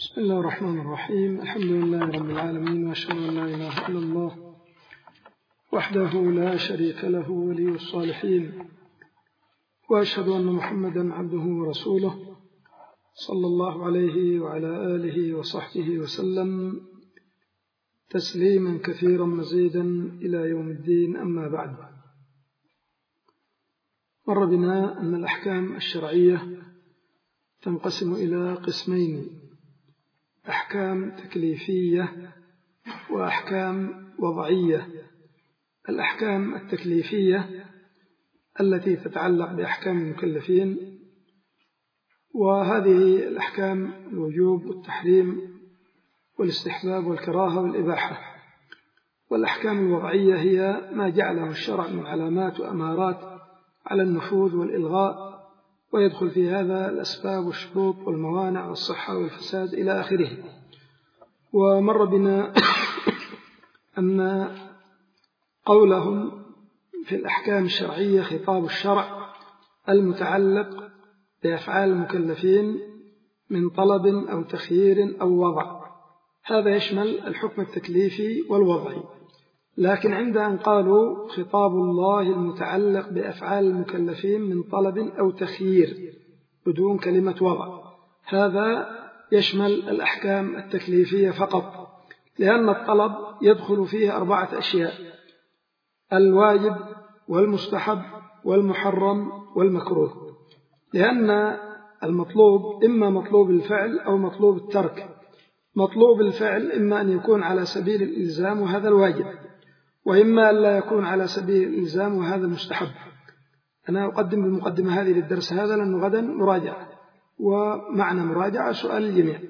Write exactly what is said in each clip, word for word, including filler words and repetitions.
بسم الله الرحمن الرحيم. الحمد لله رب العالمين، وأشهد أن لا إله إلا الله وحده لا شريك له ولي الصالحين، وأشهد أن محمدا عبده ورسوله صلى الله عليه وعلى آله وصحبه وسلم تسليما كثيرا مزيدا إلى يوم الدين. أما بعد، مر بنا أن الأحكام الشرعية تنقسم إلى قسمين: أحكام تكليفية وأحكام وضعية. الأحكام التكليفية التي تتعلق بأحكام المكلفين، وهذه الأحكام الوجوب والتحريم والاستحباب والكراهة والإباحة. والأحكام الوضعية هي ما جعله الشرع من علامات وأمارات على النفوذ والإلغاء، ويدخل في هذا الأسباب والشروط والموانع والصحة والفساد إلى آخره. ومر بنا أن قولهم في الأحكام الشرعية خطاب الشرع المتعلق بأفعال المكلفين من طلب أو تخيير أو وضع، هذا يشمل الحكم التكليفي والوضعي. لكن عند أن قالوا خطاب الله المتعلق بأفعال المكلفين من طلب أو تخيير بدون كلمة وضع، هذا يشمل الأحكام التكليفية فقط، لأن الطلب يدخل فيه أربعة أشياء: الواجب والمستحب والمحرم والمكروه. لأن المطلوب إما مطلوب الفعل أو مطلوب الترك. مطلوب الفعل إما أن يكون على سبيل الإلزام وهذا الواجب، وإما أن لا يكون على سبيل الإلزام وهذا المستحب. أنا أقدم بالمقدمة هذه للدرس هذا لأنه غدا مراجعة، ومعنى مراجعة سؤال الجميع.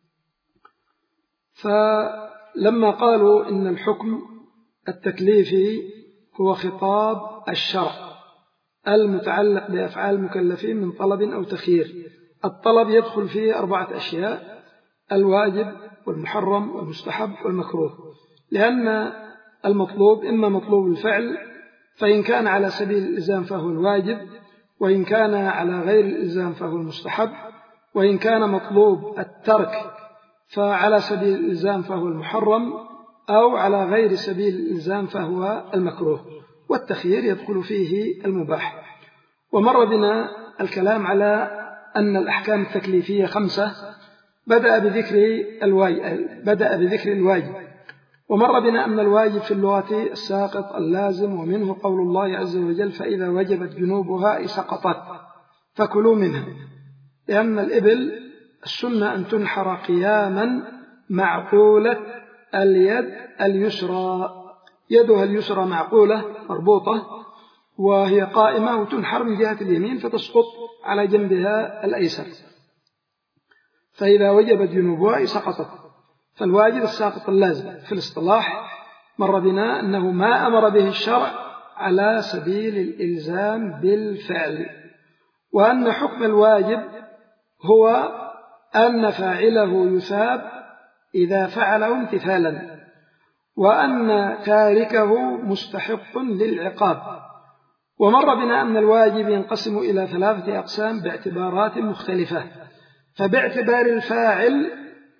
فلما قالوا إن الحكم التكليفي هو خطاب الشرع المتعلق بأفعال المكلفين من طلب أو تخيير، الطلب يدخل فيه أربعة أشياء: الواجب والمحرم والمستحب والمكروه. لأن المطلوب إما مطلوب الفعل، فإن كان على سبيل الإلزام فهو الواجب، وإن كان على غير الإلزام فهو المستحب، وإن كان مطلوب الترك فعلى سبيل الإلزام فهو المحرم، أو على غير سبيل الإلزام فهو المكروه. والتخيير يدخل فيه المباح. ومر بنا الكلام على أن الأحكام التكليفية خمسة، بدأ بذكر الواجب بدأ بذكر الواجب ومر بنا أن الواجب في اللغة الساقط اللازم، ومنه قول الله عز وجل: فإذا وجبت جنوبها سقطت فكلوا منها. لأن الإبل السنة أن تنحر قياما معقولة اليد اليسرى، يدها اليسرى معقولة مربوطة وهي قائمة، وتنحر من جهة اليمين فتسقط على جنبها الأيسر. فإذا وجبت جنوبها سقطت. فالواجب الساقط اللازم في الاصطلاح مر بنا أنه ما أمر به الشرع على سبيل الإلزام بالفعل، وأن حكم الواجب هو أن فاعله يثاب إذا فعله امتثالا، وأن تاركه مستحق للعقاب. ومر بنا أن الواجب ينقسم إلى ثلاثة أقسام باعتبارات مختلفة. فباعتبار الفاعل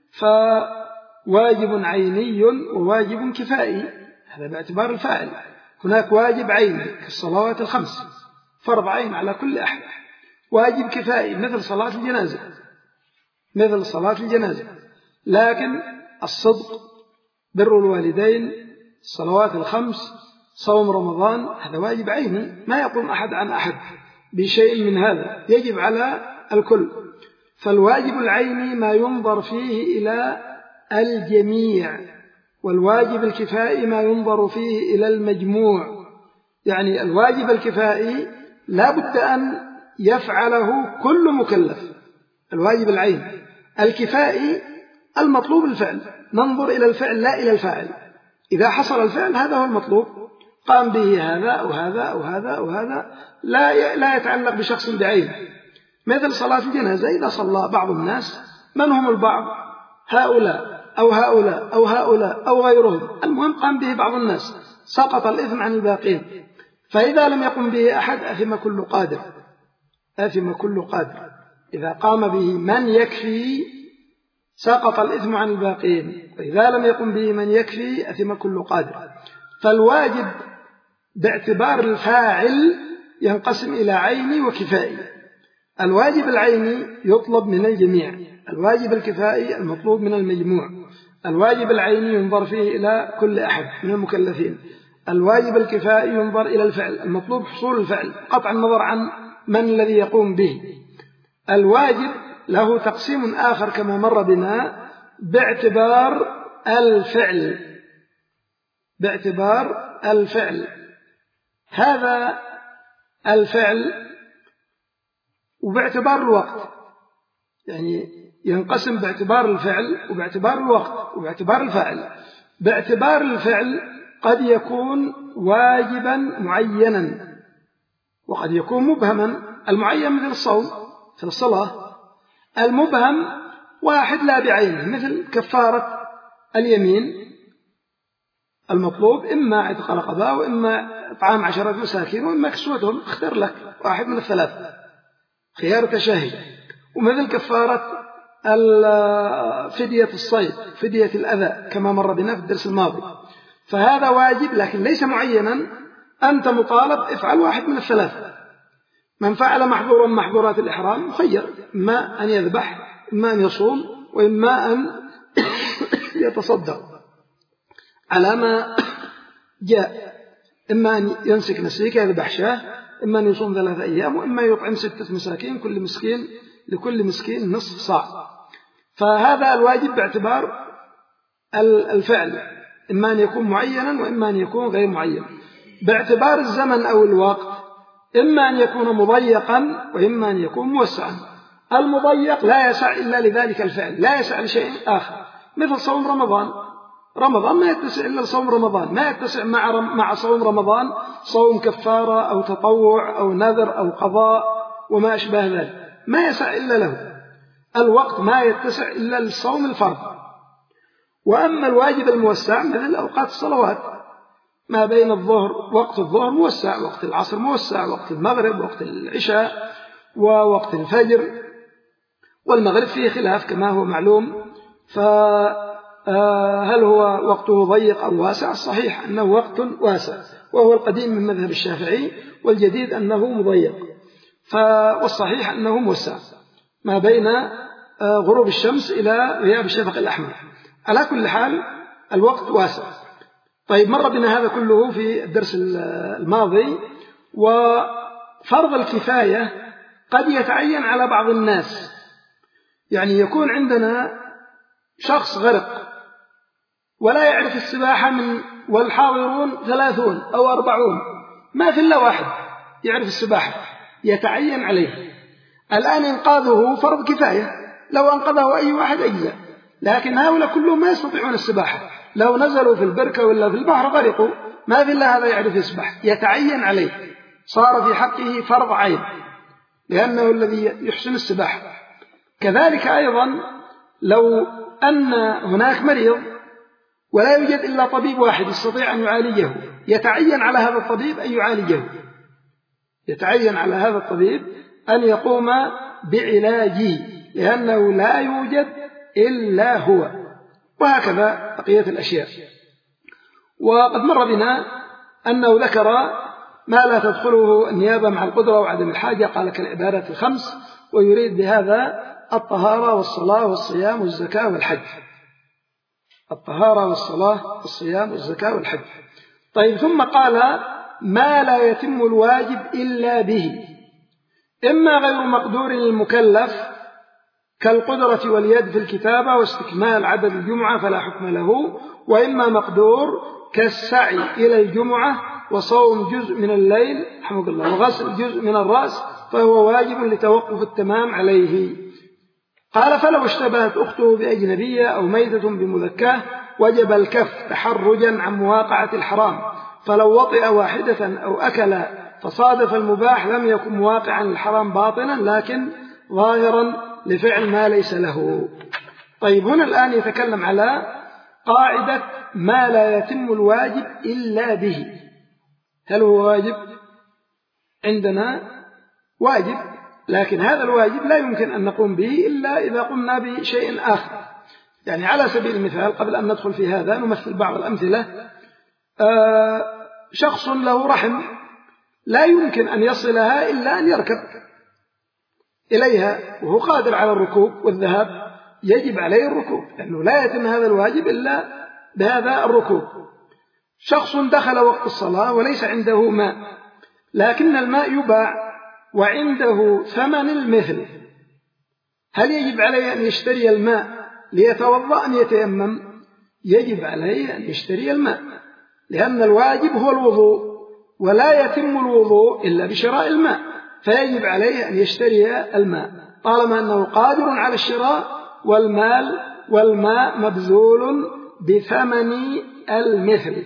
فواجب عيني وواجب كفائي، هذا باعتبار الفاعل. هناك واجب عيني كالصلوات الخمس، فرض عين على كل أحد. واجب كفائي مثل صلاة الجنازة مثل صلاة الجنازة لكن الصدق، بر الوالدين، الصلوات الخمس، صوم رمضان، هذا واجب عيني، ما يقوم أحد عن أحد بشيء من هذا، يجب على الكل. فالواجب العيني ما ينظر فيه إلى الجميع، والواجب الكفائي ما ينظر فيه إلى المجموع. يعني الواجب الكفائي لا بد أن يفعله كل مكلف، الواجب العيني. الكفائي المطلوب الفعل، ننظر إلى الفعل لا إلى الفاعل. إذا حصل الفعل هذا هو المطلوب، قام به هذا أو هذا أو هذا أو هذا، لا لا يتعلق بشخص بعينه. مثل صلاة الجنازة، إذا صلى بعض الناس، من هم البعض؟ هؤلاء أو هؤلاء أو هؤلاء أو غيرهم، المهم قام به بعض الناس، سقط الإثم عن الباقين. فإذا لم يقم به أحد أثم كل قادر أثم كل قادر إذا قام به من يكفي سقط الإثم عن الباقين، وإذا لم يقم به من يكفي أثم كل قادر. فالواجب باعتبار الفاعل ينقسم إلى عيني وكفائي. الواجب العيني يطلب من الجميع، الواجب الكفائي المطلوب من المجموع. الواجب العيني ينظر فيه إلى كل أحد من المكلفين، الواجب الكفائي ينظر إلى الفعل المطلوب حصول الفعل قطع النظر عن من الذي يقوم به. الواجب له تقسيم آخر كما مر بنا باعتبار الفعل، باعتبار الفعل هذا الفعل وباعتبار الوقت، يعني ينقسم باعتبار الفعل وباعتبار الوقت وباعتبار الفاعل. باعتبار الفعل قد يكون واجبا معينا وقد يكون مبهما. المعين مثل الصوم مثل الصلاة، المبهم واحد لا بعينه مثل كفارة اليمين. المطلوب إما عتق رقبة وإما إطعام عشرة مساكين وإما كسوتهم، اختر لك واحد من الثلاثة، خيار تشهي. ومثل كفارة فدية الصيد، فدية الأذى كما مر بنا في الدرس الماضي. فهذا واجب لكن ليس معينا، أنت مطالب افعل واحد من الثلاثة. من فعل محظورا محظورات الإحرام مخير، إما أن يذبح إما أن يصوم وإما أن يتصدق على ما جاء، إما أن ينسك نسيك يذبح شاه، إما أن يصوم ثلاثة أيام، وإما يطعم ستة مساكين كل مسكين لكل مسكين نصف صاع. فهذا الواجب باعتبار الفعل، إما أن يكون معينا وإما أن يكون غير معين. باعتبار الزمن أو الوقت إما أن يكون مضيقا وإما أن يكون موسعا. المضيق لا يسع إلا لذلك الفعل، لا يسع لشيء آخر، مثل صوم رمضان. رمضان ما يتسع إلا لصوم رمضان، ما يتسع مع مع صوم رمضان صوم كفارة أو تطوع أو نذر أو قضاء وما أشبه ذلك، ما يسع إلا له. الوقت ما يتسع إلا للصوم الفرض. وأما الواجب الموسع مثل أوقات الصلوات، ما بين الظهر وقت الظهر موسع، وقت العصر موسع، وقت المغرب، وقت العشاء، ووقت الفجر. والمغرب فيه خلاف كما هو معلوم، فهل هو وقته ضيق أو واسع؟ الصحيح أنه وقت واسع، وهو القديم من مذهب الشافعي، والجديد أنه مضيق. والصحيح أنه موسع ما بين غروب الشمس إلى غياب الشفق الأحمر. على كل حال الوقت واسع. طيب، مر بنا هذا كله في الدرس الماضي. وفرض الكفاية قد يتعين على بعض الناس، يعني يكون عندنا شخص غرق ولا يعرف السباحة من والحاضرون ثلاثون أو أربعون، ما في إلا واحد يعرف السباحة، يتعين عليه. الآن إنقاذه فرض كفاية، لو أنقذه أي واحد أجزاء، لكن هؤلاء كلهم ما يستطيعون السباحة، لو نزلوا في البركة ولا في البحر غرقوا، ما في إلا هذا يعرف يسبح، يتعين عليه، صار في حقه فرض عين لأنه الذي يحسن السباحة. كذلك أيضا لو أن هناك مريض ولا يوجد إلا طبيب واحد يستطيع أن يعالجه، يتعين على هذا الطبيب أن يعالجه، يتعين على هذا الطبيب أن يقوم بعلاجه، لأنه لا يوجد إلا هو. وهكذا بقية الأشياء. وقد مر بنا أنه ذكر ما لا تدخله النيابة مع القدرة وعدم الحاجة، قال كالعبادات الخمس، ويريد بهذا الطهارة والصلاة والصيام والزكاة والحج. الطهارة والصلاة والصيام والزكاة والحج. طيب، ثم قال ما لا يتم الواجب إلا به، إما غير مقدور للمكلف كالقدرة واليد في الكتابة واستكمال عدد الجمعة فلا حكم له، وإما مقدور كالسعي إلى الجمعة وصوم جزء من الليل رحمه الله وغسل جزء من الرأس فهو واجب لتوقف التمام عليه. قال فلو اشتبهت أخته بأجنبية أو ميتة بمذكاه وجب الكف تحرجا عن مواقعة الحرام، فلو وطئ واحدة أو أكل فصادف المباح لم يكن مواقعا الحرام باطنا لكن ظاهرا لفعل ما ليس له. طيب، هنا الآن يتكلم على قاعدة ما لا يتم الواجب إلا به. هل هو واجب؟ عندنا واجب، لكن هذا الواجب لا يمكن أن نقوم به إلا إذا قمنا بشيء آخر. يعني على سبيل المثال قبل أن ندخل في هذا نمثل بعض الأمثلة. آه شخص له رحم لا يمكن أن يصلها إلا أن يركب إليها وهو قادر على الركوب والذهاب، يجب عليه الركوب لأنه لا يتم هذا الواجب إلا بهذا الركوب. شخص دخل وقت الصلاة وليس عنده ماء لكن الماء يباع وعنده ثمن المثل، هل يجب عليه أن يشتري الماء ليتوضأ أم يتيمم؟ يجب عليه أن يشتري الماء، لأن الواجب هو الوضوء ولا يتم الوضوء إلا بشراء الماء، فيجب عليه أن يشتري الماء طالما أنه قادر على الشراء، والمال والماء مبذول بثمن المثل،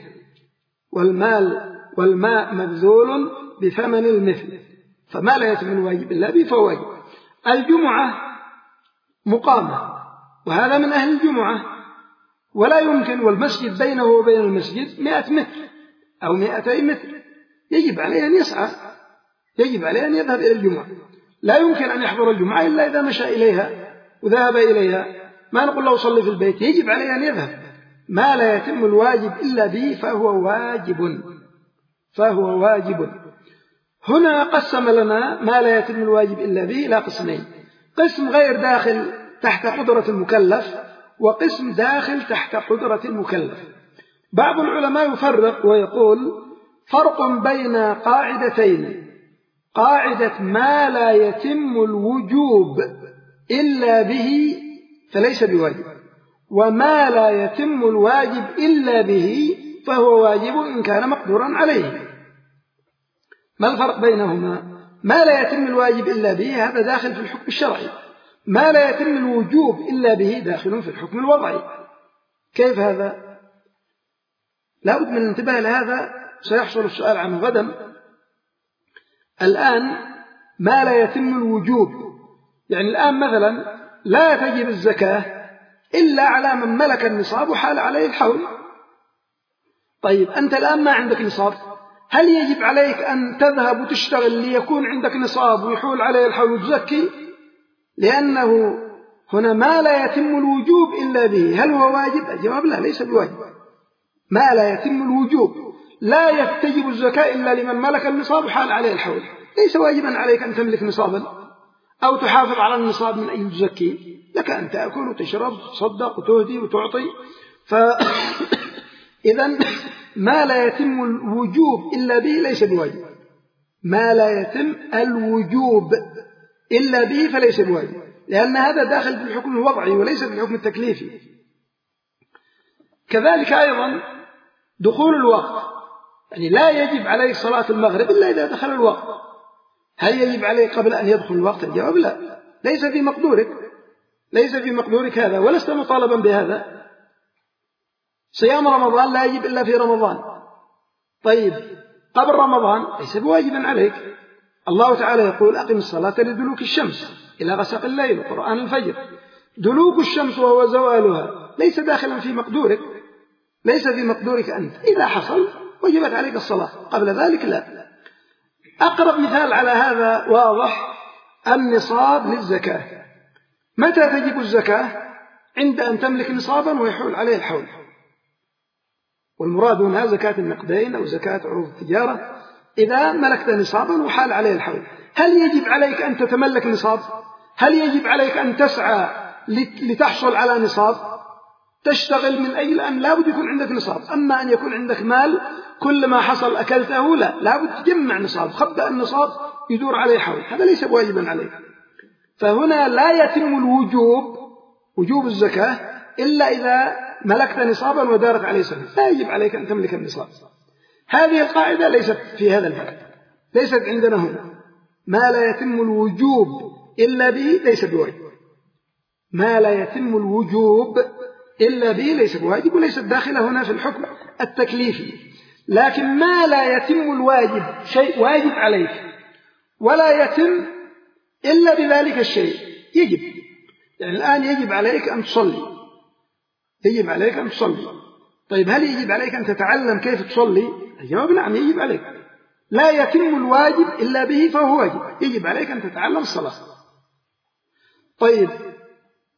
والمال والماء مبذول بثمن المثل، فما لا يتم الواجب إلا به فهو واجب. الجمعة مقامة وهذا من أهل الجمعة ولا يمكن، والمسجد بينه وبين المسجد مئة متر أو مئتي متر، يجب عليه أن يسعى، يجب عليه أن يذهب إلى الجمعة، لا يمكن أن يحضر الجمعة إلا إذا مشى إليها وذهب إليها، ما نقول له صلي في البيت، يجب عليه أن يذهب، ما لا يتم الواجب إلا به فهو واجب، فهو واجب. هنا قسم لنا ما لا يتم الواجب إلا به إلى قسمين، قسم غير داخل تحت قدرة المكلف وقسم داخل تحت قدرة المكلف. بعض العلماء يفرق ويقول فرق بين قاعدتين، قاعدة ما لا يتم الوجوب إلا به فليس بواجب، وما لا يتم الواجب إلا به فهو واجب إن كان مقدورا عليه. ما الفرق بينهما؟ ما لا يتم الواجب إلا به هذا داخل في الحكم الشرعي، ما لا يتم الوجوب إلا به داخل في الحكم الوضعي. كيف هذا؟ لا بد من الانتباه لهذا، سيحصل السؤال عنه غدا. الآن ما لا يتم الوجوب، يعني الآن مثلا لا تجب الزكاة إلا على من ملك النصاب وحال عليه الحول. طيب أنت الآن ما عندك نصاب، هل يجب عليك أن تذهب وتشتغل ليكون عندك نصاب ويحول عليه الحول وتزكي؟ لأنه هنا ما لا يتم الوجوب إلا به، هل هو واجب؟ الجواب لا، ليس بواجب. ما لا يتم الوجوب، لا تجب الزكاة إلا لمن ملك النصاب وحال عليه الحول، ليس واجبا عليك أن تملك نصابا أو تحافظ على النصاب من أن تزكي، لك أن تأكل وتشرب وتصدق وتهدي وتعطي. فإذا ما لا يتم الوجوب إلا به ليس بواجب، ما لا يتم الوجوب إلا به فليس بواجب، لأن هذا داخل في الحكم الوضعي وليس في الحكم التكليفي. كذلك أيضا دخول الوقت، يعني لا يجب عليك صلاة المغرب إلا إذا دخل الوقت، هل يجب عليك قبل أن يدخل الوقت؟ الجواب لا، ليس في مقدورك، ليس في مقدورك هذا ولست مطالبا بهذا. صيام رمضان لا يجب إلا في رمضان، طيب قبل رمضان ليس بواجبا عليك. الله تعالى يقول أقم الصلاة لدلوك الشمس إلى غسق الليل وقرآن الفجر، دلوك الشمس وهو زوالها ليس داخلا في مقدورك، ليس في مقدورك أنت، إذا حصل وجبت عليك الصلاة، قبل ذلك لا. أقرب مثال على هذا واضح، النصاب للزكاة، متى تجب الزكاة؟ عند أن تملك نصابا ويحول عليه الحول، والمراد هنا زكاة النقدين أو زكاة عروض التجارة، إذا ملكت نصابا وحال عليه الحول. هل يجب عليك أن تتملك نصاب؟ هل يجب عليك أن تسعى لتحصل على نصاب؟ تشتغل من أجل أن لا بد يكون عندك نصاب، أما أن يكون عندك مال كل ما حصل أكلته، لا، لا بد تجمع نصاب، خبأ النصاب يدور عليه حول، هذا ليس بواجبا عليك. فهنا لا يتم الوجوب، وجوب الزكاة، إلا إذا ملكت نصابا ودارت عليه سنة، لا يجب عليك أن تملك النصاب. هذه القاعدة ليست في هذا الباب، ليست عندنا هنا، ما لا يتم الوجوب إلا به ليس بواجب، ما لا يتم الوجوب إلا به ليس بواجب، وليست داخلة هنا في الحكم التكليفي. لكن ما لا يتم الواجب، شيء واجب عليك ولا يتم إلا بذلك الشيء، يجب، يعني الآن يجب عليك أن تصلي، يجب عليك أن تصلي. طيب هل يجب عليك أن تتعلم كيف تصلي؟ الجواب نعم، يجب عليك، لا يتم الواجب إلا به فهو واجب، يجب عليك أن تتعلم الصلاة. طيب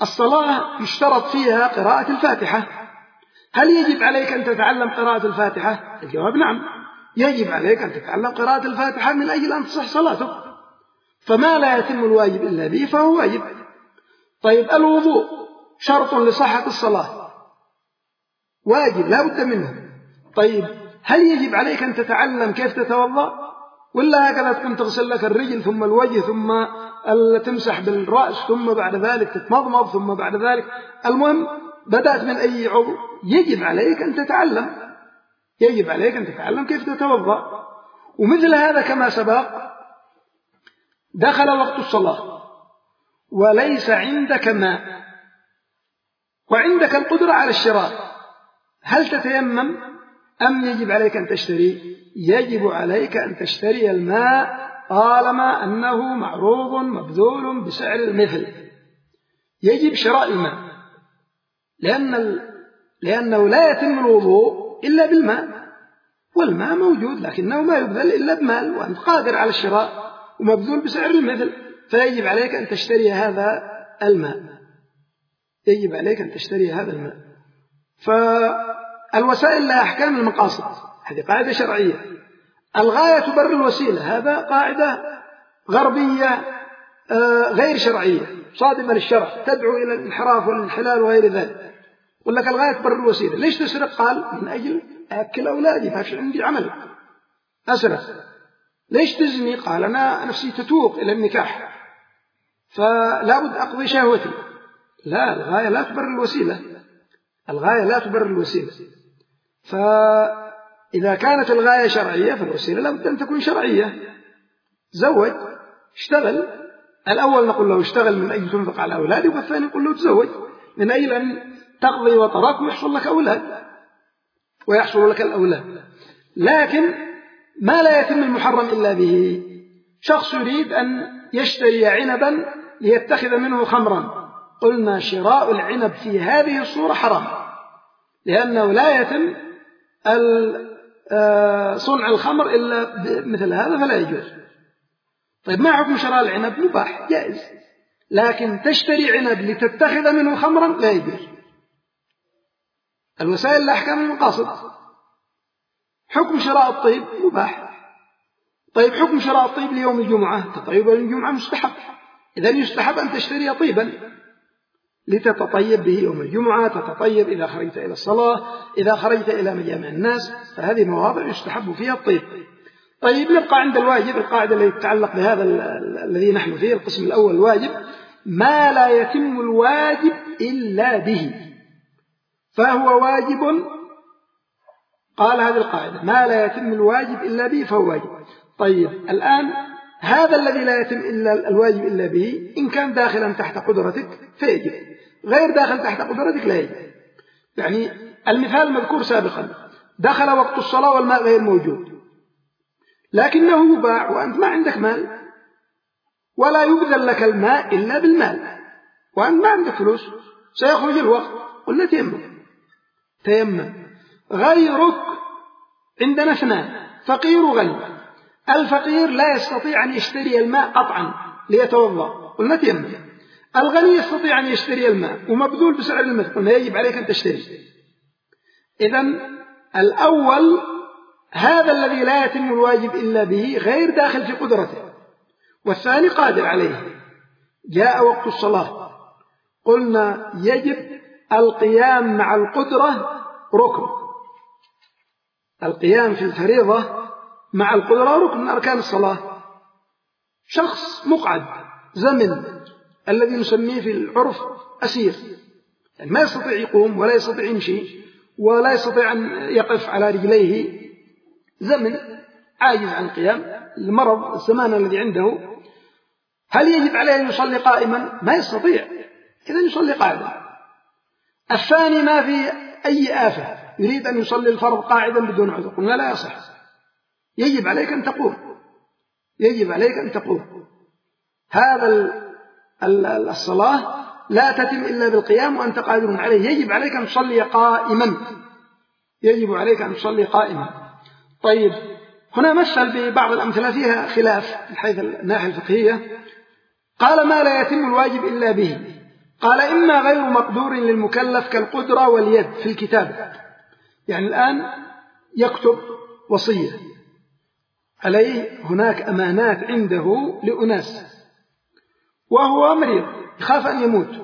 الصلاة يشترط فيها قراءة الفاتحة. هل يجب عليك أن تتعلم قراءة الفاتحة؟ الجواب نعم، يجب عليك أن تتعلم قراءة الفاتحة من أجل أن تصح صلاتك، فما لا يتم الواجب إلا به فهو واجب. طيب الوضوء شرط لصحة الصلاة، واجب لا بد منه. طيب هل يجب عليك أن تتعلم كيف تتوضأ، ولا هكذا تكون تغسل لك الرجل ثم الوجه ثم تمسح بالرأس ثم بعد ذلك تتمضمض ثم بعد ذلك، المهم بدأت من أي عضو؟ يجب عليك أن تتعلم، يجب عليك أن تتعلم كيف تتوضأ. ومثل هذا كما سبق، دخل وقت الصلاة وليس عندك ماء وعندك القدرة على الشراء، هل تتيمم أم يجب عليك أن تشتري؟ يجب عليك أن تشتري الماء طالما أنه معروض مبذول بسعر المثل، يجب شراء الماء، لأن ال... لأنه لا يتم الوضوء إلا بالماء، والماء موجود لكنه ما يبذل إلا بمال، وأنت قادر على الشراء ومبذول بسعر المثل، فيجب عليك أن تشتري هذا الماء، يجب عليك أن تشتري هذا الماء. فالوسائل لها أحكام المقاصد، هذه قاعدة شرعية. الغاية تبرر الوسيلة، هذا قاعدة غربية غير شرعية صادمة للشرع، تدعو إلى الانحراف والانحلال وغير ذلك. يقول لك الغاية تبرر الوسيلة. ليش تسرق؟ قال من أجل أكل أولادي، ما في عندي عمل أسرق. ليش تزني؟ قال أنا نفسي تتوق إلى النكاح فلا بد أقضي شهوتي. لا، الغاية لا تبرر الوسيلة، الغاية لا تبرر الوسيلة. فإذا كانت الغاية شرعية فالوسيلة لا بد أن تكون شرعية. زوج، اشتغل، الأول نقول له اشتغل من أجل تنفق على أولادك، والثاني نقول له تزوج من أجل أن تقضي وطرك ويحصل لك أولاد ويحصل لك الأولاد. لكن ما لا يتم المحرم إلا به. شخص يريد أن يشتري عنبا ليتخذ منه خمرا، قلنا شراء العنب في هذه الصورة حرام، لأنه لا يتم صنع الخمر إلا مثل هذا فلا يجوز. طيب ما حكم شراء العنب؟ مباح جائز، لكن تشتري عنب لتتخذ منه خمرا لا يجوز. الوسائل لأحكام المقاصد. حكم شراء الطيب مباح. طيب حكم شراء الطيب ليوم الجمعة؟ تطيب يوم الجمعة مستحب، إذن يستحب أن تشتري طيبا لتتطيب به يوم الجمعة، تتطيب إذا خرجت إلى الصلاة، إذا خرجت إلى مجامع الناس، فهذه مواضع يستحب فيها الطيب. طيب نبقى عند الواجب، القاعدة التي تتعلق بهذا الذي نحن فيه، القسم الأول الواجب، ما لا يتم الواجب إلا به فهو واجب. قال هذه القاعدة ما لا يتم الواجب إلا به فهو واجب. طيب الآن هذا الذي لا يتم إلا الواجب إلا به إن كان داخلا تحت قدرتك فيجب، غير داخل تحت قدرتك لا يجب. يعني المثال المذكور سابقا، دخل وقت الصلاة والماء غير موجود، لكنه يباع وأنت ما عندك مال، ولا يبذل لك الماء إلا بالمال، وأنت ما عندك فلوس، سيخرج الوقت، قلنا تيمم. تيمم. غيرك عندنا اثنان، فقير وغني. الفقير لا يستطيع أن يشتري الماء قطعا ليتوضأ، قلنا تيمم. الغني يستطيع أن يشتري الماء ومبذول بسعر المثل، قلنا يجب عليك أن تشتري. إذن الأول هذا الذي لا يتم الواجب إلا به غير داخل في قدرته، والثاني قادر عليه. جاء وقت الصلاة، قلنا يجب القيام مع القدرة ركن، القيام في الفريضة مع القدرة ركن من أركان الصلاة. شخص مقعد زمن الذي نسميه في العرف أسير، يعني ما يستطيع يقوم ولا يستطيع يمشي ولا يستطيع أن يقف على رجليه، زمن عاجز عن القيام، المرض الزمان الذي عنده. هل يجب عليه أن يصلي قائما؟ ما يستطيع، إذن يصلي قاعدا. الثاني ما في أي آفة، يريد أن يصلي الفرض قاعدا بدون عذر، قلنا لا يصح، يجب عليك أن تقوم، يجب عليك أن تقوم. هذا الصلاة لا تتم إلا بالقيام وأنت قادر عليه، يجب عليك أن تصلي قائما، يجب عليك أن تصلي قائما. طيب هنا مثل ببعض الأمثلة فيها خلاف من حيث الناحية الفقهية. قال ما لا يتم الواجب إلا به، قال إما غير مقدور للمكلف كالقدرة واليد في الكتابة، يعني الآن يكتب وصية عليه، هناك أمانات عنده لأناس وهو مريض يخاف أن يموت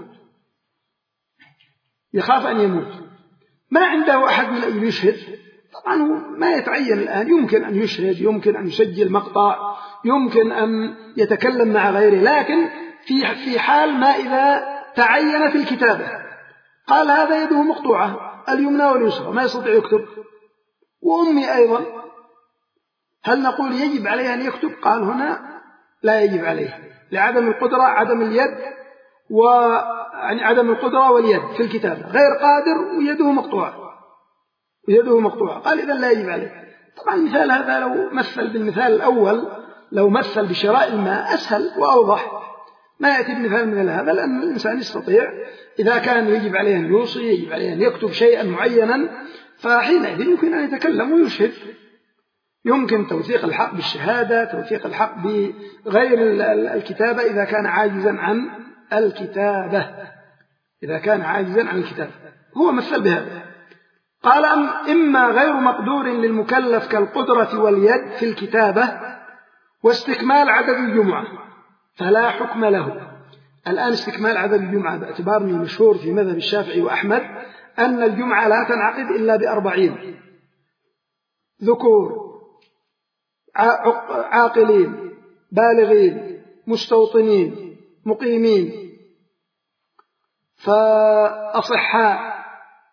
يخاف أن يموت ما عنده أحد من أن يشهد. طبعا ما يتعين الآن، يمكن أن يشهد، يمكن أن يسجل مقطع، يمكن أن يتكلم مع غيره، لكن في في حال ما إذا تعينت الكتابة قال هذا يده مقطوعة اليمنى واليسرى ما يستطيع يكتب، وأمي أيضا، هل نقول يجب عليه أن يكتب؟ قال هنا لا يجب عليه لعدم القدرة، عدم اليد ويعني عدم القدرة واليد في الكتابة، غير قادر ويده مقطوعة ويده مقطوعة قال إذن لا يجب عليه. طبعا المثال هذا لو مثل بالمثال الأول، لو مثل بشراء الماء أسهل وأوضح، ما يأتي بمثال مثل هذا، لأن الإنسان يستطيع إذا كان يجب عليه أن يوصي، يجب عليه أن يكتب شيئا معينا، فحينئذ يمكن أن يتكلم ويشهد، يمكن توثيق الحق بالشهادة، توثيق الحق بغير الكتابة إذا كان عاجزا عن الكتابة إذا كان عاجزا عن الكتابة هو مثل بهذا. قال إما غير مقدور للمكلف كالقدرة واليد في الكتابة واستكمال عدد الجمعة فلا حكم له. الآن استكمال عدد الجمعة باعتبار من المشهور في مذهب الشافعي وأحمد أن الجمعة لا تنعقد إلا بأربعين ذكور عاقلين بالغين مستوطنين مقيمين فأصحاء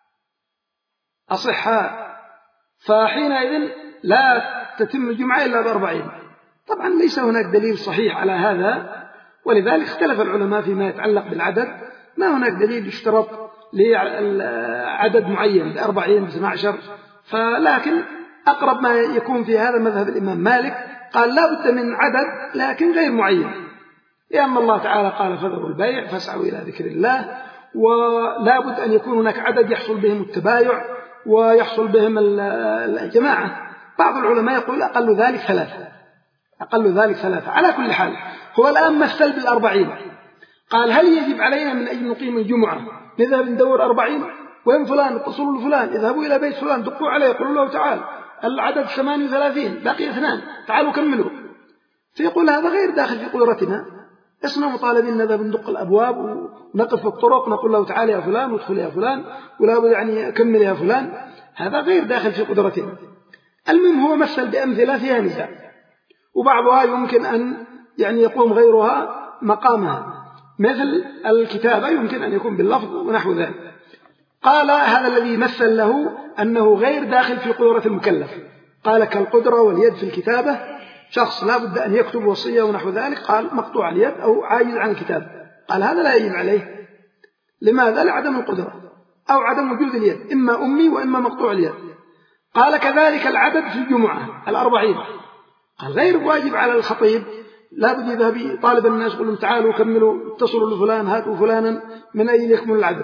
أصحاء فحينئذ لا تتم الجمعة إلا بأربعين. طبعا ليس هناك دليل صحيح على هذا، ولذلك اختلف العلماء فيما يتعلق بالعدد، ما هناك دليل يشترط لعدد معين بأربعين باثنى عشر، فلكن أقرب ما يكون في هذا مذهب الإمام مالك، قال لا بد من عدد لكن غير معين، لأن الله تعالى قال فذروا البيع فاسعوا إلى ذكر الله، ولا بد أن يكون هناك عدد يحصل بهم التبايع ويحصل بهم الجماعة. بعض العلماء يقول أقل ذلك ثلاثة أقل ذلك ثلاثة على كل حال هو الآن مثل بالأربعين، قال هل يجب علينا من أجل نقيم الجمعة نذهب ندور أربعين؟ وين فلان؟ اتصلوا لفلان، اذهبوا إلى بيت فلان، دقوا عليه، قلوا له تعال العدد ثمانية وثلاثين بقي اثنان تعالوا كملوا، فيقول هذا غير داخل في قدرتنا، اسمنا مطالبين نذهب ندق الأبواب ونقف في الطرق نقول له تعال يا فلان وادخل يا فلان ولا بد يعني كمل يا فلان، هذا غير داخل في قدرتنا. المهم هو مثل بأمثلة فيها نزاع، وبعضها يمكن أن يعني يقوم غيرها مقامها، مثل الكتابة يمكن أن يكون باللفظ ونحو ذلك. قال هذا الذي مثل له أنه غير داخل في قدرة المكلف، قال كالقدرة واليد في الكتابة، شخص لا بد أن يكتب وصية ونحو ذلك، قال مقطوع اليد أو عاجز عن الكتاب، قال هذا لا يجب عليه. لماذا؟ لعدم القدرة أو عدم وجود اليد، إما أمي وإما مقطوع اليد. قال كذلك العدد في الجمعة الأربعين، قال غير واجب على الخطيب، لا بد يذهب طالب الناس يقول لهم تعالوا كملوا اتصلوا لفلان هاتوا فلانا من أجل يكمل العدد.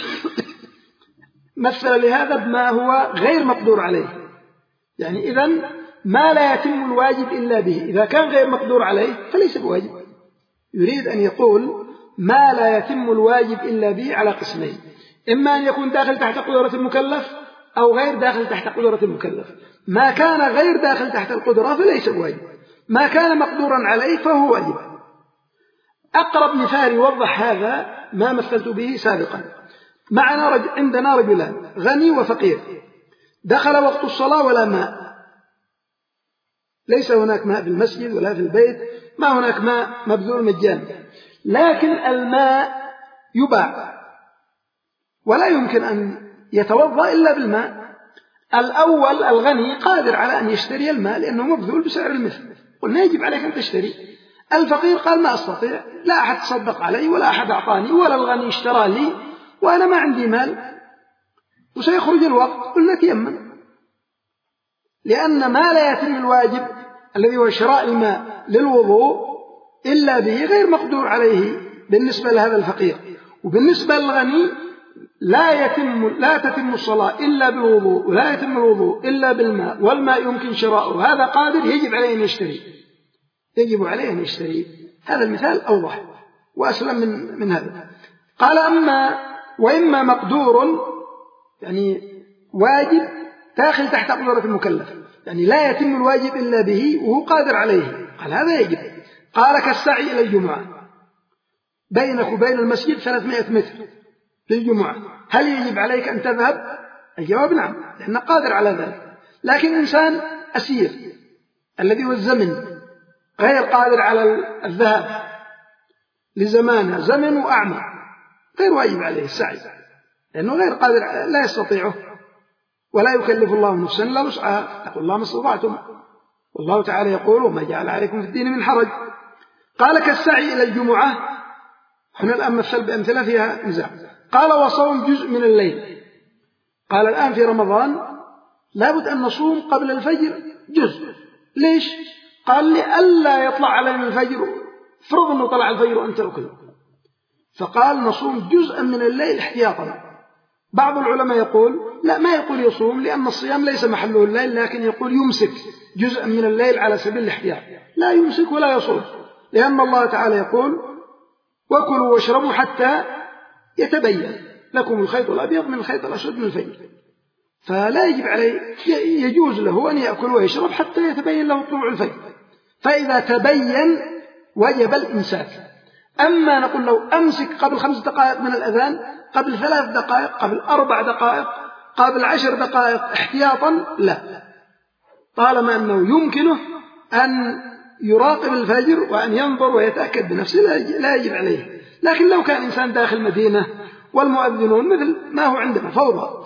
مثل لهذا بما هو غير مقدور عليه، يعني إذن ما لا يتم الواجب إلا به، إذا كان غير مقدور عليه فليس بواجب. يريد أن يقول ما لا يتم الواجب إلا به على قسمين، إما أن يكون داخل تحت قدرة المكلف أو غير داخل تحت قدرة المكلف. ما كان غير داخل تحت القدرة فليس بواجب، ما كان مقدورا عليه فهو واجب. أقرب مثال يوضح هذا ما مثلت به سابقا، معنا رجل عندنا رجلان غني وفقير، دخل وقت الصلاة ولا ماء، ليس هناك ماء في المسجد ولا في البيت، ما هناك ماء مبذول مجانا، لكن الماء يباع ولا يمكن أن يتوضأ إلا بالماء. الأول الغني قادر على أن يشتري الماء لأنه مبذول بسعر المثل، قلنا يجب عليك أن تشتري. الفقير قال ما أستطيع، لا أحد تصدق علي ولا أحد أعطاني ولا الغني اشترى لي وأنا ما عندي مال وسيخرج الوقت، قلنا تيمم، لأن ما لا يتم الواجب الذي هو شراء الماء للوضوء إلا به غير مقدور عليه بالنسبة لهذا الفقير، وبالنسبة للغني لا يتم لا تتم الصلاة إلا بالوضوء ولا يتم الوضوء إلا بالماء، والماء يمكن شراؤه، هذا قادر يجب عليه أن يشتري يجب عليه أن يشتري. هذا المثال أوضح وأسلم من, من هذا. قال أما وإما مقدور يعني واجب داخل تحت قدرة المكلف، يعني لا يتم الواجب إلا به وهو قادر عليه، قال هذا يجب. قال كالسعي إلى الجمعة، بينك وبين المسجد ثلاثمائة متر للجمعة، هل يجب عليك أن تذهب؟ الجواب نعم، لأنه قادر على ذلك. لكن إنسان أسير الذي هو الزمن غير قادر على الذهاب لزمانه، زمن وأعمى، غير واجب عليه السعي، لأنه غير قادر، لا يستطيعه، ولا يكلف الله نفسا إلا وسعها، يقول الله ما استطعتم، والله تعالى يقول وما جعل عليكم في الدين من حرج. قال كالسعي إلى الجمعة، هنا الآن مثل بأمثلة فيها نزاع. قال وصوم جزء من الليل، قال الآن في رمضان لابد أن نصوم قبل الفجر جزء، ليش؟ قال لئلا يطلع علينا الفجر، فرض أنه طلع الفجر وأنت أكل، فقال نصوم جزءا من الليل احتياطا. بعض العلماء يقول لا، ما يقول يصوم، لأن الصيام ليس محله الليل، لكن يقول يمسك جزءا من الليل على سبيل الاحتياط، لا يمسك ولا يصوم، لأن الله تعالى يقول وكلوا واشربوا حتى يتبين لكم الخيط الأبيض من الخيط الأسود من الفجر، فلا يجب عليه، يجوز له أن يأكل ويشرب حتى يتبين له طلوع الفجر، فإذا تبين وجب الإمساك. أما نقول له أمسك قبل خمس دقائق من الأذان، قبل ثلاث دقائق، قبل أربع دقائق، قبل عشر دقائق احتياطا، لا، طالما أنه يمكنه أن يراقب الفجر وأن ينظر ويتأكد بنفسه لا يجب عليه. لكن لو كان إنسان داخل مدينة والمؤذنون مثل ما هو عندنا فوضى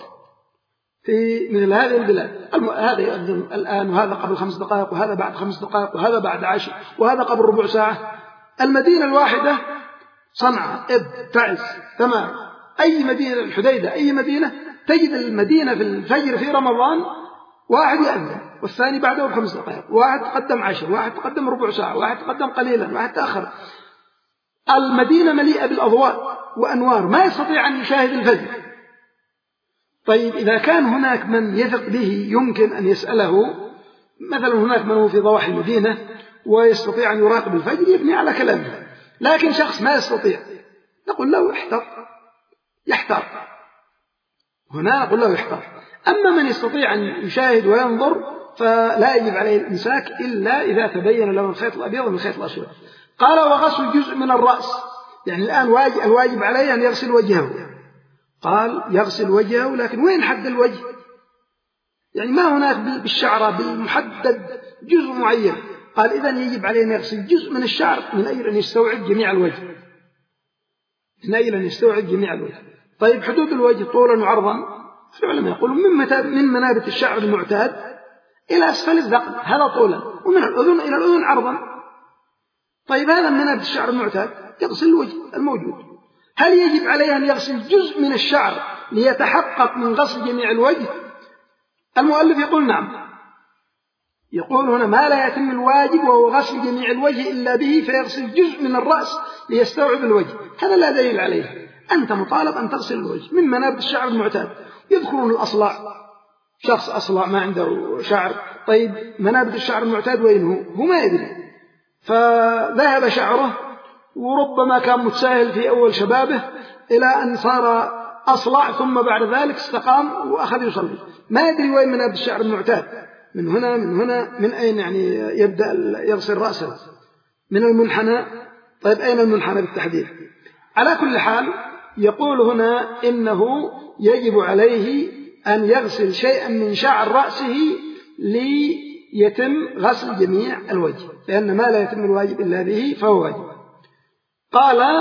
في مثل هذه البلاد، هذا يؤذن الآن وهذا قبل خمس دقائق وهذا بعد خمس دقائق وهذا بعد عشر وهذا قبل ربع ساعة، المدينة الواحدة صنعاء، إب، تعز، تمام، أي مدينة، الحديدة، أي مدينة، تجد المدينة في الفجر في رمضان واحد يأذن والثاني بعده بخمس دقائق، واحد تقدم عشر، واحد تقدم ربع ساعة، واحد تقدم قليلا، واحد تأخر. المدينة مليئة بالأضواء وأنوار، ما يستطيع أن يشاهد الفجر. طيب إذا كان هناك من يثق به يمكن أن يسأله، مثلا هناك من هو في ضواحي المدينة ويستطيع أن يراقب الفجر، يبني على كلامه. لكن شخص ما يستطيع، نقول له احتر، يحتار، هنا نقول له يحتار. أما من يستطيع أن يشاهد وينظر فلا يجب عليه الإمساك إلا إذا تبين له الخيط الأبيض من الخيط الأسود. قال وغسل جزء من الرأس، يعني الآن واجب الواجب عليه أن يغسل وجهه، قال يغسل وجهه، لكن وين حد الوجه؟ يعني ما هناك بالشعر بالمحدد جزء معين، قال إذن يجب عليه أن يغسل جزء من الشعر من أجل أن يستوعب جميع الوجه، من أجل أن يستوعب جميع الوجه. طيب حدود الوجه طولا وعرضا، العلماء يقولون من من منابت الشعر المعتاد إلى أسفل الذقن، هذا طولا، ومن الأذن إلى الأذن عرضا. طيب هذا من منابت الشعر المعتاد، يغسل الوجه الموجود. هل يجب عليه أن يغسل جزء من الشعر ليتحقق من غسل جميع الوجه؟ المؤلف يقول نعم، يقول هنا ما لا يتم الواجب وهو غسل جميع الوجه إلا به، فيغسل جزء من الرأس ليستوعب الوجه، هذا لا دليل عليه. أنت مطالب أن تغسل الوجه من منابت الشعر المعتاد. يذكرون الأصلع، شخص أصلع ما عنده شعر، طيب منابت الشعر المعتاد وين هو؟ هو ما يدري، فذهب شعره وربما كان متساهل في أول شبابه إلى أن صار أصلع، ثم بعد ذلك استقام وأخذ يصلي، ما يدري وين منابت الشعر المعتاد، من هنا من هنا من أين يعني يبدأ يغسل رأسه، من المنحنى. طيب أين المنحنى بالتحديد؟ على كل حال يقول هنا إنه يجب عليه أن يغسل شيئا من شعر رأسه ليتم غسل جميع الوجه، لأن ما لا يتم الواجب إلا به فهو واجب. قال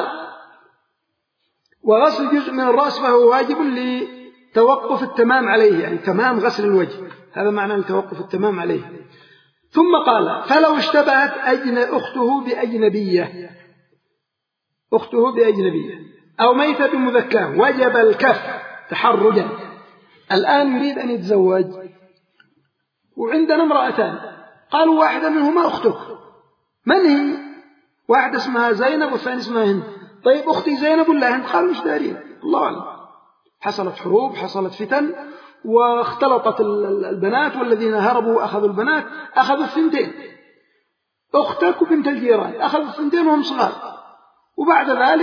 وغسل جزء من الرأس فهو واجب لتوقف التمام عليه، يعني تمام غسل الوجه، هذا معنى التوقف التمام عليه. ثم قال فلو اشتبهت أجن أخته بأجنبية، أخته بأجنبية أو ميتة بمذكاه وجب الكف تحرجا. الآن يريد أن يتزوج وعندنا امرأتان، قالوا واحدة منهما أختك، من هي؟ واحدة اسمها زينب والثانية اسمها هند. طيب أختي زينب ولا هند؟ قالوا مش دارين، الله أعلم. حصلت حروب، حصلت فتن، واختلطت البنات، والذين هربوا وأخذوا البنات أخذوا الثنتين، أختك وبنت الجيران أخذوا الثنتين وهم صغار، وبعد ذلك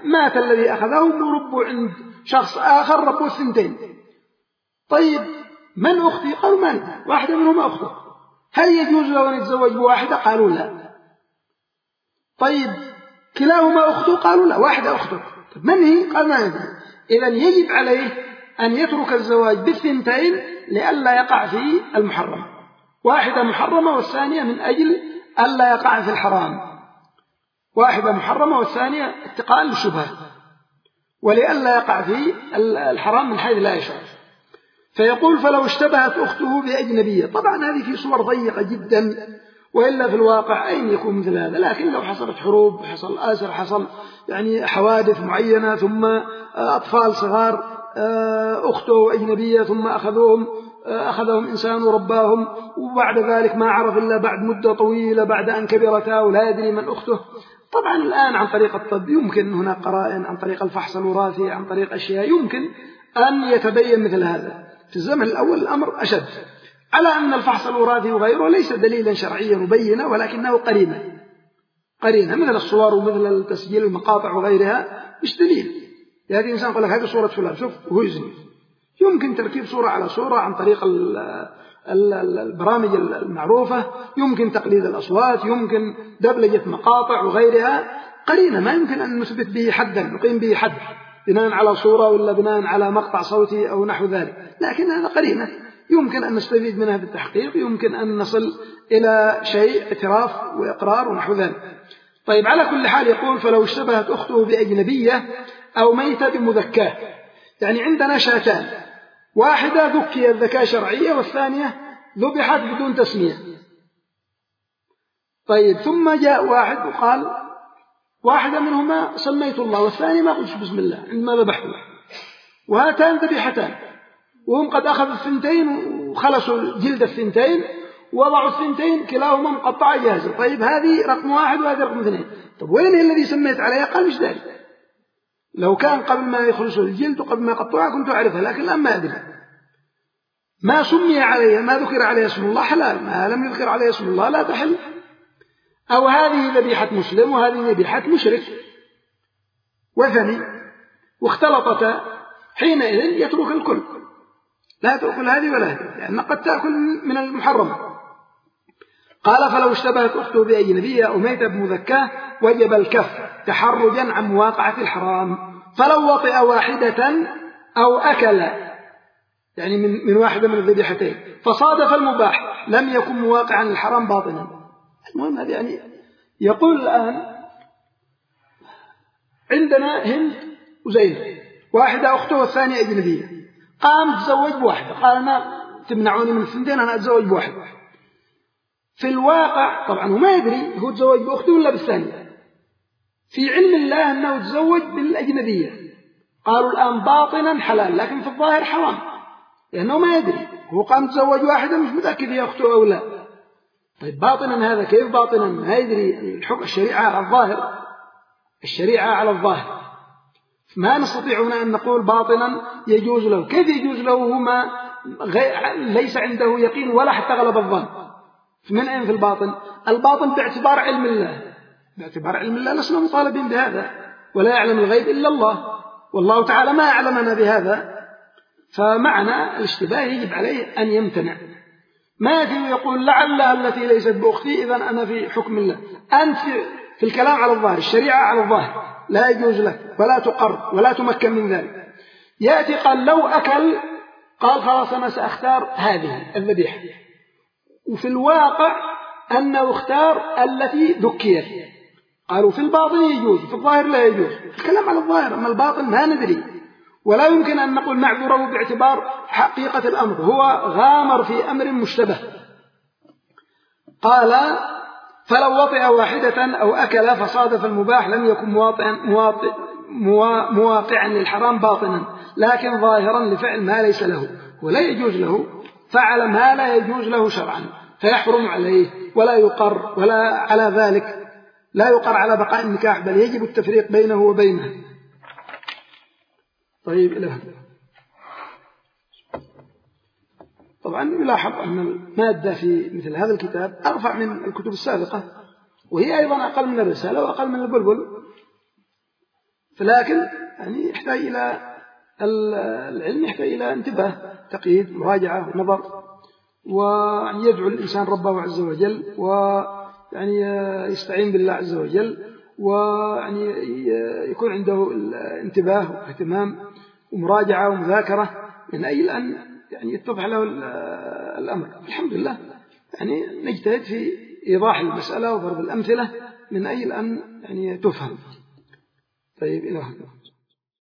مات الذي أخذه وربوا عند شخص آخر ربوا الثنتين. طيب من أختي؟ قالوا من؟ واحدة منهما أخته. هل يجوز له أن يتزوج بواحدة؟ قالوا لا. طيب كلاهما أخته؟ قالوا لا، واحدة أخته. طيب من هي؟ قال ما يدري. إذن يجب عليه أن يترك الزواج بالثنتين لئلا يقع في المحرم، واحدة محرمة والثانية من أجل ألا يقع في الحرام، واحدة محرمة والثانية اتقاء للشبهة ولئلا يقع في الحرام من حيث لا يشعر. فيقول فلو اشتبهت أخته بأجنبية. طبعا هذه في صور ضيقة جدا، وإلا في الواقع أين يكون مثل هذا؟ لكن لو حصلت حروب، حصل آسر، حصل يعني حوادث معينة، ثم أطفال صغار أخته أجنبية ثم أخذوهم أخذهم إنسان ورباهم، وبعد ذلك ما عرف إلا بعد مدة طويلة بعد أن كبرتا ولا يدري من أخته. طبعا الآن عن طريق الطب يمكن هناك قرائن، عن طريق الفحص الوراثي، عن طريق أشياء يمكن أن يتبين مثل هذا. في الزمن الأول الأمر أشد، على أن الفحص الوراثي وغيره ليس دليلا شرعيا مبينا، ولكنه قرينة قرينة مثل الصور ومثل تسجيل المقاطع وغيرها. مش دليل يأتي إنسان يقول لك هذه صورة فلان، شوف وهو يزني. يمكن تركيب صورة على صورة عن طريق البرامج المعروفة، يمكن تقليد الأصوات، يمكن دبلجة مقاطع وغيرها. قرينة ما يمكن أن نثبت به حدا، نقيم به حد بناء على صورة ولا بناء على مقطع صوتي أو نحو ذلك، لكن هذا قرينة يمكن أن نستفيد منها في التحقيق، يمكن أن نصل إلى شيء اعتراف وإقرار ونحو ذلك. طيب على كل حال يقول فلو اشتبهت أخته بأجنبية أو ميتة بمذكاة. يعني عندنا شاتان، واحدة ذكيت ذكاء شرعية والثانية ذبحت بدون تسمية. طيب ثم جاء واحد وقال واحدة منهما سميت الله والثانية ما قلت بسم الله عندما ذبحته، وهاتان ذبيحتان، وهم قد أخذوا الثنتين وخلصوا جلد الثنتين ووضعوا الثنتين كلاهما مقطعة جاهزة. طيب هذه رقم واحد وهذه رقم اثنين، طب وين الذي سميت عليها؟ قال مش ذلك، لو كان قبل ما يخلصوا الجلد وقبل ما يقطعها كنت أعرفها، لكن الآن ما أدري. ما سمي عليها، ما ذكر عليها اسم الله حلال، ما لم يذكر عليها اسم الله لا تحل. أو هذه ذبيحة مسلم وهذه ذبيحة مشرك وثني واختلطتا، حينئذ يترك الكل، لا تأكل هذه ولا هذه، لأن قد تأكل من المحرم. قال فلو اشتبهت أخته بأجنبية أو ميتة بمذكاة وجب الكف تحرجا عن مواقعة الحرام. فلو وطئ واحدة أو أكل يعني من, من واحدة من الذبيحتين فصادف المباح لم يكن مواقعا للحرام باطنا. المهم هذا يعني يقول الآن عندنا هند وزينب، واحدة أخته والثانية أجنبية، قام تزوج بواحدة، قال أنا تمنعوني من الثنتين أنا أتزوج بواحدة. في الواقع طبعا هو ما يدري هو تزوج بأخته ولا بالثانية، في علم الله أنه تزوج بالأجنبية، قالوا الآن باطنا حلال لكن في الظاهر حرام، لأنه ما يدري، هو قام تزوج واحدة مش متأكد هي أخته أو لا. طيب باطنا هذا كيف باطنا؟ ما يدري، الحكم الشريعة على الظاهر، الشريعة على الظاهر، ما نستطيع هنا أن نقول باطنا يجوز له. كيف يجوز له وما ليس عنده يقين ولا حتى غلب الظن؟ من أين في الباطن؟ الباطن باعتبار علم الله، باعتبار علم الله لسنا مطالبين بهذا، ولا يعلم الغيب إلا الله، والله تعالى ما أعلمنا بهذا. فمعنى الاشتباه يجب عليه أن يمتنع. ما يجب يقول لعل التي ليست بأختي إذن أنا في حكم الله. أنت في الكلام على الظاهر، الشريعة على الظاهر لا يجوز لك ولا تقر ولا تمكن من ذلك. يأتي قال لو أكل، قال خلاص أنا سأختار هذه الذبيحة، وفي الواقع أنه اختار التي ذكيت. قالوا في الباطن يجوز في الظاهر لا يجوز، الكلام على الظاهر، أما الباطن ما ندري، ولا يمكن أن نقول نعذره باعتبار حقيقة الأمر، هو غامر في أمر مشتبه. قال فلو وطئ واحدة أو أكل فصادف المباح لم يكن مواطئا مواطئ مواقعا للحرام باطنا، لكن ظاهرا لفعل ما ليس له، ولا يجوز له، فعل ما لا يجوز له شرعا فيحرم عليه ولا يقر، ولا على ذلك لا يقر على بقاء النكاح، بل يجب التفريق بينه وبينها. طيب إلى هذا طبعا يلاحظ أن المادة في مثل هذا الكتاب أرفع من الكتب السابقة، وهي أيضا أقل من الرسالة وأقل من البلبل. فلكن يعني يحتاج إلى العلم، يحتاج إلى انتباه، تقييد، مراجعة، نظر، ويعني يدعو الإنسان ربه عز وجل، ويعني يستعين بالله عز وجل، ويعني يكون عنده انتباه واهتمام ومراجعة ومذاكرة من أجل أن يعني يتضح له الأمر. الحمد لله يعني نجتهد في إيضاح المسألة وضرب الأمثلة من أجل أن يعني تفهم. طيب إلى هنا.